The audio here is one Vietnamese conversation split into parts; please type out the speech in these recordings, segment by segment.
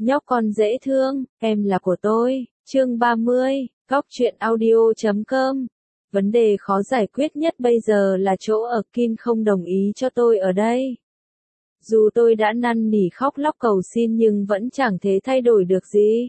Nhóc con dễ thương, em là của tôi. Chương 30, goctruyện audio.com. Vấn đề khó giải quyết nhất bây giờ là chỗ ở Kin không đồng ý cho tôi ở đây. Dù tôi đã năn nỉ khóc lóc cầu xin nhưng vẫn chẳng thể thay đổi được gì.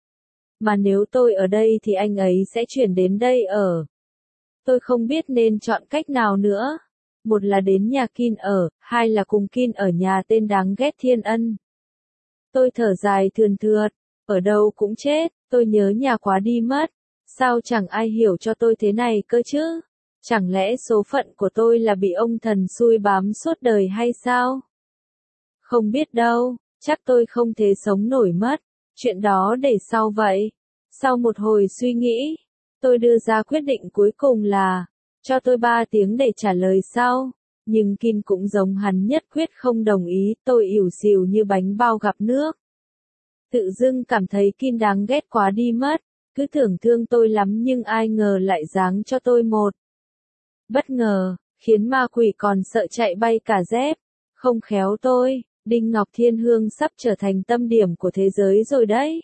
Mà nếu tôi ở đây thì anh ấy sẽ chuyển đến đây ở. Tôi không biết nên chọn cách nào nữa. Một là đến nhà Kin ở, hai là cùng Kin ở nhà tên đáng ghét Thiên Ân. Tôi thở dài thườn thượt, ở đâu cũng chết, tôi nhớ nhà quá đi mất. Sao chẳng ai hiểu cho tôi thế này cơ chứ? Chẳng lẽ số phận của tôi là bị ông thần xui bám suốt đời hay sao? Không biết đâu, chắc tôi không thể sống nổi mất. Chuyện đó để sau vậy. Sau một hồi suy nghĩ, tôi đưa ra quyết định cuối cùng là cho tôi 3 tiếng để trả lời sau. Nhưng Kin cũng giống hắn nhất quyết không đồng ý, tôi ỉu xìu như bánh bao gặp nước. Tự dưng cảm thấy Kin đáng ghét quá đi mất, cứ tưởng thương tôi lắm nhưng ai ngờ lại giáng cho tôi một bất ngờ, khiến ma quỷ còn sợ chạy bay cả dép. Không khéo Đinh Ngọc Thiên Hương sắp trở thành tâm điểm của thế giới rồi đấy.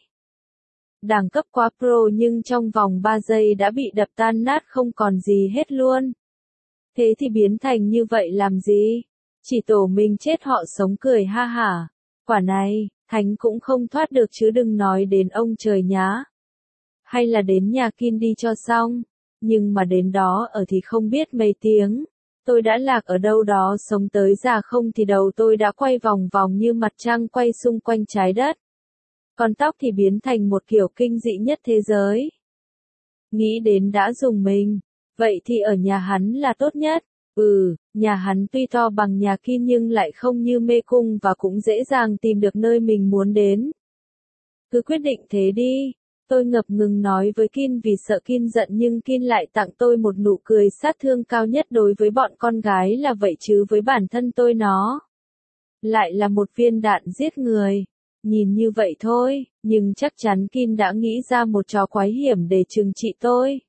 Đẳng cấp quá pro nhưng trong vòng 3 giây đã bị đập tan nát không còn gì hết luôn. Thế thì biến thành như vậy làm gì? Chỉ tổ mình chết họ sống cười ha hả. Quả này, Thánh cũng không thoát được chứ đừng nói đến ông trời nhá. Hay là đến nhà Kin đi cho xong. Nhưng mà đến đó ở thì không biết mấy tiếng. Tôi đã lạc ở đâu đó sống tới già không thì đầu tôi đã quay vòng vòng như mặt trăng quay xung quanh trái đất. Còn tóc thì biến thành một kiểu kinh dị nhất thế giới. Nghĩ đến đã rùng mình. Vậy thì ở nhà hắn là tốt nhất. Nhà hắn tuy to bằng nhà Kin nhưng lại không như mê cung và cũng dễ dàng tìm được nơi mình muốn đến. Cứ quyết định thế đi. Tôi ngập ngừng nói với Kin vì sợ Kin giận nhưng Kin lại tặng tôi một nụ cười sát thương cao nhất đối với bọn con gái là vậy chứ với bản thân tôi nó lại là một viên đạn giết người. Nhìn như vậy thôi, nhưng chắc chắn Kin đã nghĩ ra một trò quái hiểm để trừng trị tôi.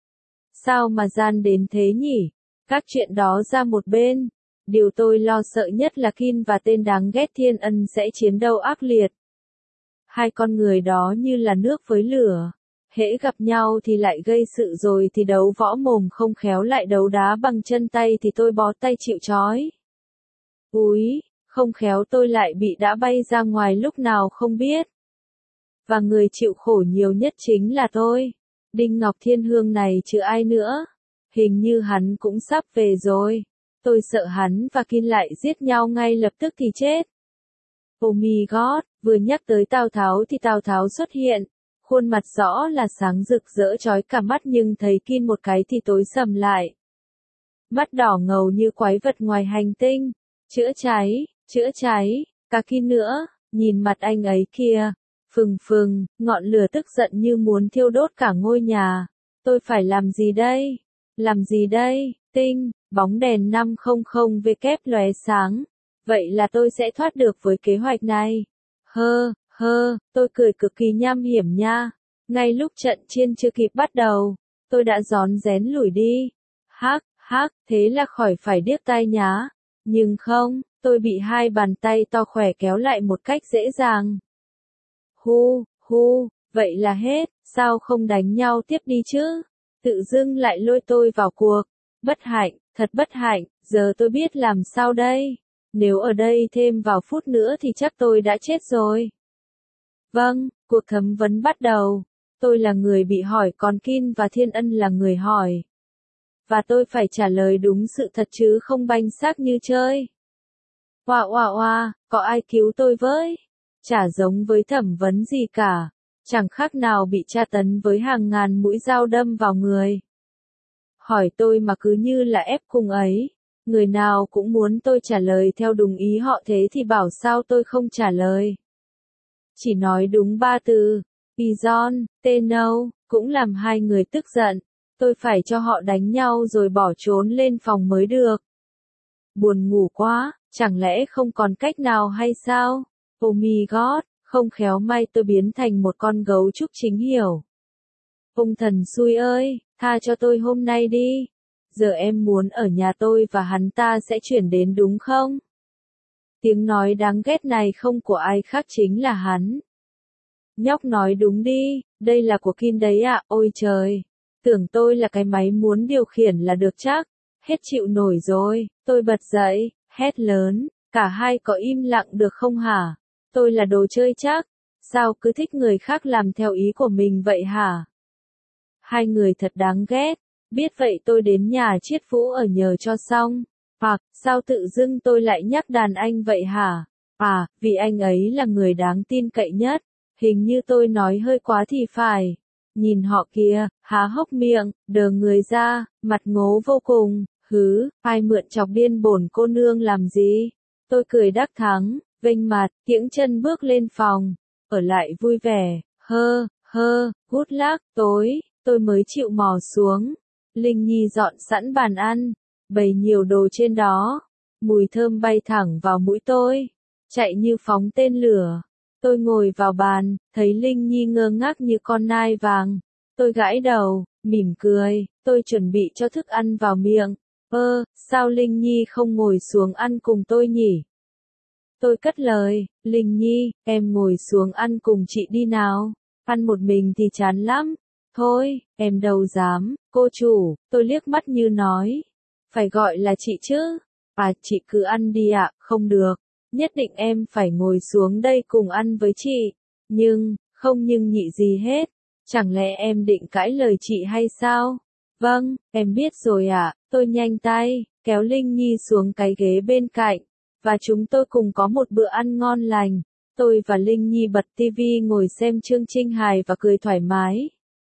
Sao mà gian đến thế nhỉ? Các chuyện đó ra một bên. Điều tôi lo sợ nhất là Kin và tên đáng ghét Thiên Ân sẽ chiến đấu ác liệt. Hai con người đó như là nước với lửa. Hễ gặp nhau thì lại gây sự rồi thì đấu võ mồm không khéo lại đấu đá bằng chân tay thì tôi bó tay chịu trói. Úi, không khéo tôi lại bị đã bay ra ngoài lúc nào không biết. Và người chịu khổ nhiều nhất chính là tôi. Đinh Ngọc Thiên Hương này chứ ai nữa. Hình như hắn cũng sắp về rồi. Tôi sợ hắn và Kin lại giết nhau ngay lập tức thì chết. Oh my god, vừa nhắc tới Tào Tháo thì Tào Tháo xuất hiện. Khuôn mặt rõ là sáng rực rỡ chói cả mắt nhưng thấy Kin một cái thì tối sầm lại. Mắt đỏ ngầu như quái vật ngoài hành tinh. Chữa cháy, cả Kin nữa, nhìn mặt anh ấy kìa. Phừng phừng, ngọn lửa tức giận như muốn thiêu đốt cả ngôi nhà. Tôi phải làm gì đây? Làm gì đây? Tinh, bóng đèn 500W lóe sáng. Vậy là tôi sẽ thoát được với kế hoạch này. Tôi cười cực kỳ nham hiểm nha. Ngay lúc trận chiên chưa kịp bắt đầu, tôi đã rón rén lủi đi. Thế là khỏi phải điếc tai nhá. Nhưng không, tôi bị hai bàn tay to khỏe kéo lại một cách dễ dàng. Vậy là hết, sao không đánh nhau tiếp đi chứ? Tự dưng lại lôi tôi vào cuộc. Bất hạnh, thật bất hạnh, giờ tôi biết làm sao đây. Nếu ở đây thêm vào phút nữa thì chắc tôi đã chết rồi. Vâng, cuộc thẩm vấn bắt đầu. Tôi là người bị hỏi còn Kin và Thiên Ân là người hỏi. Và tôi phải trả lời đúng sự thật chứ không banh xác như chơi. Có ai cứu tôi với? Chả giống với thẩm vấn gì cả. Chẳng khác nào bị tra tấn với hàng ngàn mũi dao đâm vào người. Hỏi tôi mà cứ như là ép cung ấy. Người nào cũng muốn tôi trả lời theo đúng ý họ thế thì bảo sao tôi không trả lời. Chỉ nói đúng 3 từ. Bison, no, cũng làm hai người tức giận. Tôi phải cho họ đánh nhau rồi bỏ trốn lên phòng mới được. Buồn ngủ quá, chẳng lẽ không còn cách nào hay sao? Oh my god, không khéo may tôi biến thành một con gấu trúc chính hiểu. Ông thần xui ơi, tha cho tôi hôm nay đi. Giờ em muốn ở nhà tôi và hắn ta sẽ chuyển đến đúng không? Tiếng nói đáng ghét này không của ai khác chính là hắn. Nhóc nói đúng đi, đây là của Kim đấy ạ, ôi trời. Tưởng tôi là cái máy muốn điều khiển là được chắc. Hết chịu nổi rồi, tôi bật dậy, hét lớn, cả hai có im lặng được không hả? Tôi là đồ chơi chắc. Sao cứ thích người khác làm theo ý của mình vậy hả? Hai người thật đáng ghét. Biết vậy tôi đến nhà Triết Vũ ở nhờ cho xong. Sao tự dưng tôi lại nhắc đàn anh vậy hả? Vì anh ấy là người đáng tin cậy nhất. Hình như tôi nói hơi quá thì phải. Nhìn họ kìa, há hốc miệng, đờ người ra, mặt ngố vô cùng. Ai mượn chọc điên bổn cô nương làm gì? Tôi cười đắc thắng, vênh mặt, kiễng chân bước lên phòng. Ở lại vui vẻ, good luck, tôi mới chịu mò xuống. Linh Nhi dọn sẵn bàn ăn, bày nhiều đồ trên đó. Mùi thơm bay thẳng vào mũi tôi, chạy như phóng tên lửa. Tôi ngồi vào bàn, thấy Linh Nhi ngơ ngác như con nai vàng. Tôi gãi đầu, mỉm cười, tôi chuẩn bị cho thức ăn vào miệng. Sao Linh Nhi không ngồi xuống ăn cùng tôi nhỉ? Tôi cất lời, Linh Nhi, em ngồi xuống ăn cùng chị đi nào. Ăn một mình thì chán lắm. Thôi, em đâu dám, cô chủ, tôi liếc mắt như nói. Phải gọi là chị chứ. Chị cứ ăn đi ạ, không được. Nhất định em phải ngồi xuống đây cùng ăn với chị. Không nhưng nhị gì hết. Chẳng lẽ em định cãi lời chị hay sao? Vâng, em biết rồi ạ. Tôi nhanh tay, kéo Linh Nhi xuống cái ghế bên cạnh. Và chúng tôi cùng có một bữa ăn ngon lành. Tôi và Linh Nhi bật tivi ngồi xem chương Trinh hài và cười thoải mái.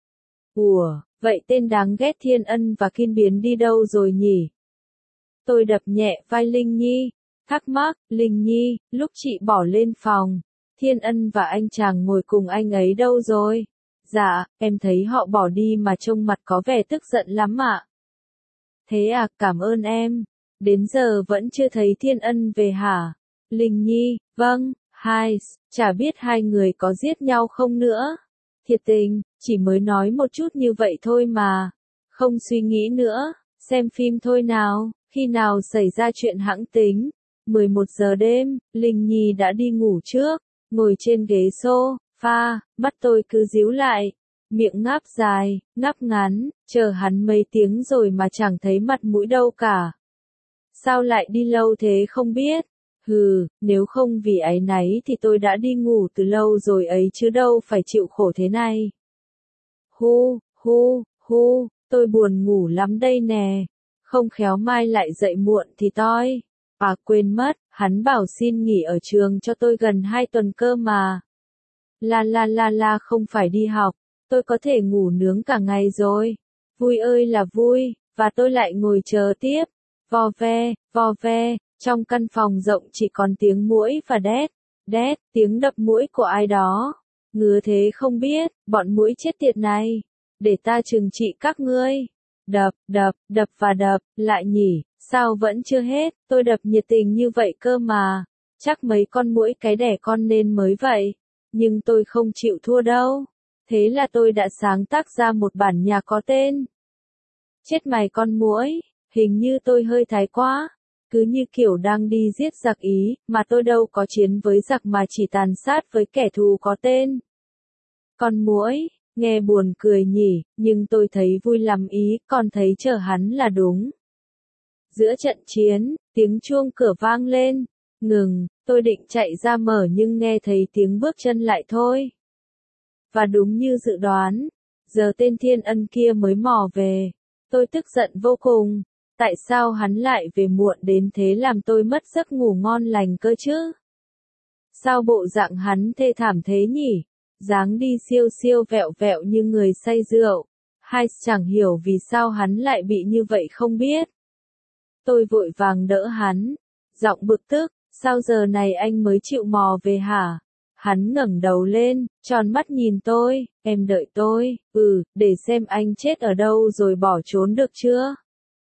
Vậy tên đáng ghét Thiên Ân và Kim Biến đi đâu rồi nhỉ? Tôi đập nhẹ vai Linh Nhi, thắc mắc, Linh Nhi, lúc chị bỏ lên phòng, Thiên Ân và anh chàng ngồi cùng anh ấy đâu rồi? Dạ, em thấy họ bỏ đi mà trông mặt có vẻ tức giận lắm ạ. Thế à, cảm ơn em. Đến giờ vẫn chưa thấy Thiên Ân về hả? Linh Nhi, vâng, chả biết hai người có giết nhau không nữa. Thiệt tình, chỉ mới nói một chút như vậy thôi mà. Không suy nghĩ nữa, xem phim thôi nào, khi nào xảy ra chuyện hãng tính. 11 giờ đêm, Linh Nhi đã đi ngủ trước, ngồi trên ghế sofa, mắt tôi cứ díu lại. Miệng ngáp dài, ngáp ngắn, chờ hắn mấy tiếng rồi mà chẳng thấy mặt mũi đâu cả. Sao lại đi lâu thế không biết? Nếu không vì áy náy thì tôi đã đi ngủ từ lâu rồi ấy chứ đâu phải chịu khổ thế này. Tôi buồn ngủ lắm đây nè. Không khéo mai lại dậy muộn thì toi. Quên mất, hắn bảo xin nghỉ ở trường cho tôi gần 2 tuần cơ mà. Không phải đi học, tôi có thể ngủ nướng cả ngày rồi. Vui ơi là vui, và tôi lại ngồi chờ tiếp. Vò ve, trong căn phòng rộng chỉ còn tiếng muỗi và đét, tiếng đập muỗi của ai đó. Ngứa thế không biết, bọn muỗi chết tiệt này. Để ta trừng trị các ngươi. Đập và đập, lại nhỉ, sao vẫn chưa hết, tôi đập nhiệt tình như vậy cơ mà. Chắc mấy con muỗi cái đẻ con nên mới vậy. Nhưng tôi không chịu thua đâu. Thế là tôi đã sáng tác ra một bản nhạc có tên Chết mày con muỗi. Hình như tôi hơi thái quá. Cứ như kiểu đang đi giết giặc Ý, mà tôi đâu có chiến với giặc mà chỉ tàn sát với kẻ thù có tên con muỗi. Nghe buồn cười nhỉ, nhưng tôi thấy vui lắm ý, còn thấy chờ hắn là đúng. Giữa trận chiến, tiếng chuông cửa vang lên. Ngừng, tôi định chạy ra mở nhưng nghe thấy tiếng bước chân lại thôi. Và đúng như dự đoán, giờ tên Thiên Ân kia mới mò về. Tôi tức giận vô cùng. Tại sao hắn lại về muộn đến thế làm tôi mất giấc ngủ ngon lành cơ chứ? Sao bộ dạng hắn thê thảm thế nhỉ? Dáng đi siêu siêu vẹo vẹo như người say rượu. Chẳng hiểu vì sao hắn lại bị như vậy không biết. Tôi vội vàng đỡ hắn. Giọng bực tức, sao giờ này anh mới chịu mò về hả? Hắn ngẩng đầu lên, tròn mắt nhìn tôi, em đợi tôi, để xem anh chết ở đâu rồi bỏ trốn được chưa?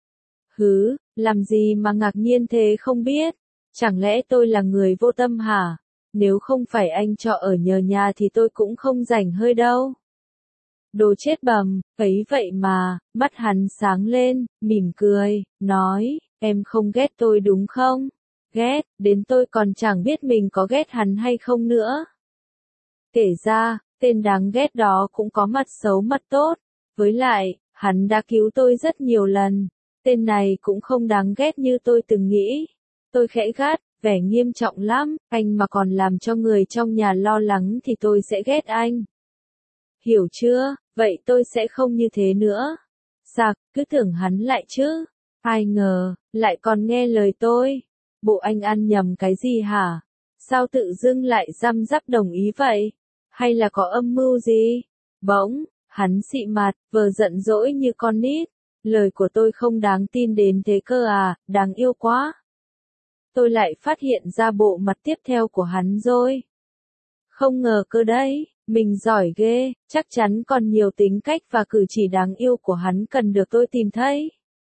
Làm gì mà ngạc nhiên thế không biết? Chẳng lẽ tôi là người vô tâm hả? Nếu không phải anh cho ở nhờ nhà thì tôi cũng không rảnh hơi đâu. Đồ chết bầm, ấy vậy mà, mắt hắn sáng lên, mỉm cười, nói, em không ghét tôi đúng không? Ghét, đến tôi còn chẳng biết mình có ghét hắn hay không nữa. Kể ra, Tên đáng ghét đó cũng có mặt xấu mặt tốt. Với lại, hắn đã cứu tôi rất nhiều lần. Tên này cũng không đáng ghét như tôi từng nghĩ. Tôi khẽ gắt, vẻ nghiêm trọng lắm, anh mà còn làm cho người trong nhà lo lắng thì tôi sẽ ghét anh. Hiểu chưa, vậy tôi sẽ không như thế nữa. Sạc, cứ tưởng hắn lại chứ. Ai ngờ, lại còn nghe lời tôi. Bộ anh ăn nhầm cái gì hả? Sao tự dưng lại răm rắp đồng ý vậy? Hay là có âm mưu gì? Bỗng, hắn xị mặt, vờ giận dỗi như con nít. Lời của tôi không đáng tin đến thế cơ à, đáng yêu quá. Tôi lại phát hiện ra bộ mặt tiếp theo của hắn rồi. Không ngờ cơ đấy, mình giỏi ghê, chắc chắn còn nhiều tính cách và cử chỉ đáng yêu của hắn cần được tôi tìm thấy.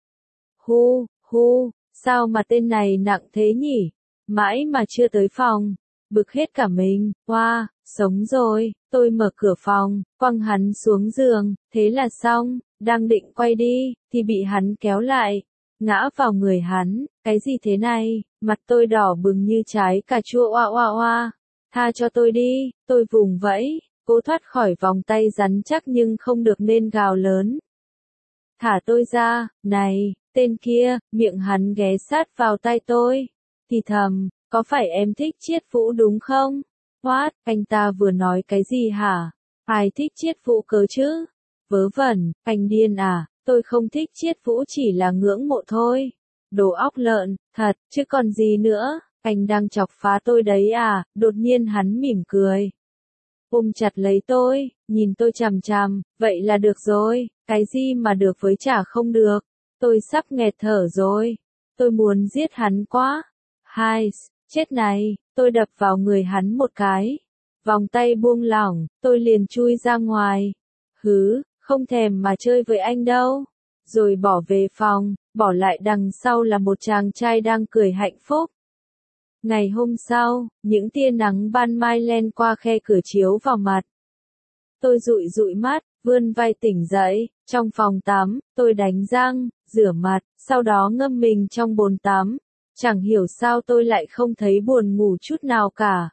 Hu, sao mà tên này nặng thế nhỉ? Mãi mà chưa tới phòng, bực hết cả mình, wow, sống rồi, tôi mở cửa phòng, quăng hắn xuống giường, thế là xong, đang định quay đi, thì bị hắn kéo lại, ngã vào người hắn, cái gì thế này, mặt tôi đỏ bừng như trái cà chua oa oa oa, tha cho tôi đi, tôi vùng vẫy, cố thoát khỏi vòng tay rắn chắc nhưng không được nên gào lớn. Thả tôi ra, này, tên kia, miệng hắn ghé sát vào tay tôi, thì thầm, có phải em thích Chiết Vũ đúng không? What, anh ta vừa nói cái gì hả? Ai thích Chiết Vũ cơ chứ? Vớ vẩn, anh điên à, tôi không thích Chiết Vũ chỉ là ngưỡng mộ thôi. Đồ óc lợn, thật, chứ còn gì nữa, anh đang chọc phá tôi đấy à, đột nhiên hắn mỉm cười. Ôm chặt lấy tôi, nhìn tôi chằm chằm, vậy là được rồi, cái gì mà được với chả không được, tôi sắp nghẹt thở rồi, tôi muốn giết hắn quá. Hai, chết này, tôi đập vào người hắn một cái, vòng tay buông lỏng, tôi liền chui ra ngoài, không thèm mà chơi với anh đâu, rồi bỏ về phòng, bỏ lại đằng sau là một chàng trai đang cười hạnh phúc. Ngày hôm sau, những tia nắng ban mai len qua khe cửa chiếu vào mặt. Tôi dụi dụi mắt, vươn vai tỉnh dậy, trong phòng tắm, tôi đánh răng, rửa mặt, sau đó ngâm mình trong bồn tắm. Chẳng hiểu sao tôi lại không thấy buồn ngủ chút nào cả.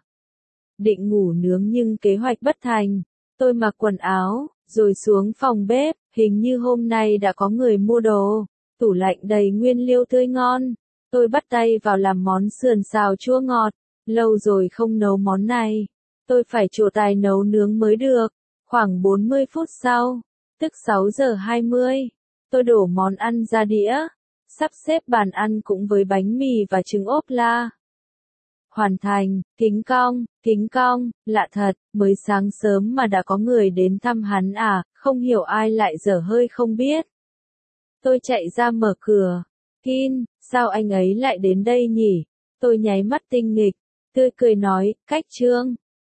Định ngủ nướng nhưng kế hoạch bất thành. Tôi mặc quần áo, rồi xuống phòng bếp, hình như hôm nay đã có người mua đồ. Tủ lạnh đầy nguyên liệu tươi ngon. Tôi bắt tay vào làm món sườn xào chua ngọt. Lâu rồi không nấu món này. Tôi phải trổ tài nấu nướng mới được. Khoảng 40 phút sau, tức 6 giờ 20, tôi đổ món ăn ra đĩa. Sắp xếp bàn ăn cũng với bánh mì và trứng ốp la. Hoàn thành, kính cong, lạ thật, mới sáng sớm mà đã có người đến thăm hắn à, không hiểu ai lại dở hơi không biết. Tôi chạy ra mở cửa. Kin, sao anh ấy lại đến đây nhỉ? Tôi nháy mắt tinh nghịch, tươi cười nói, cách Trương.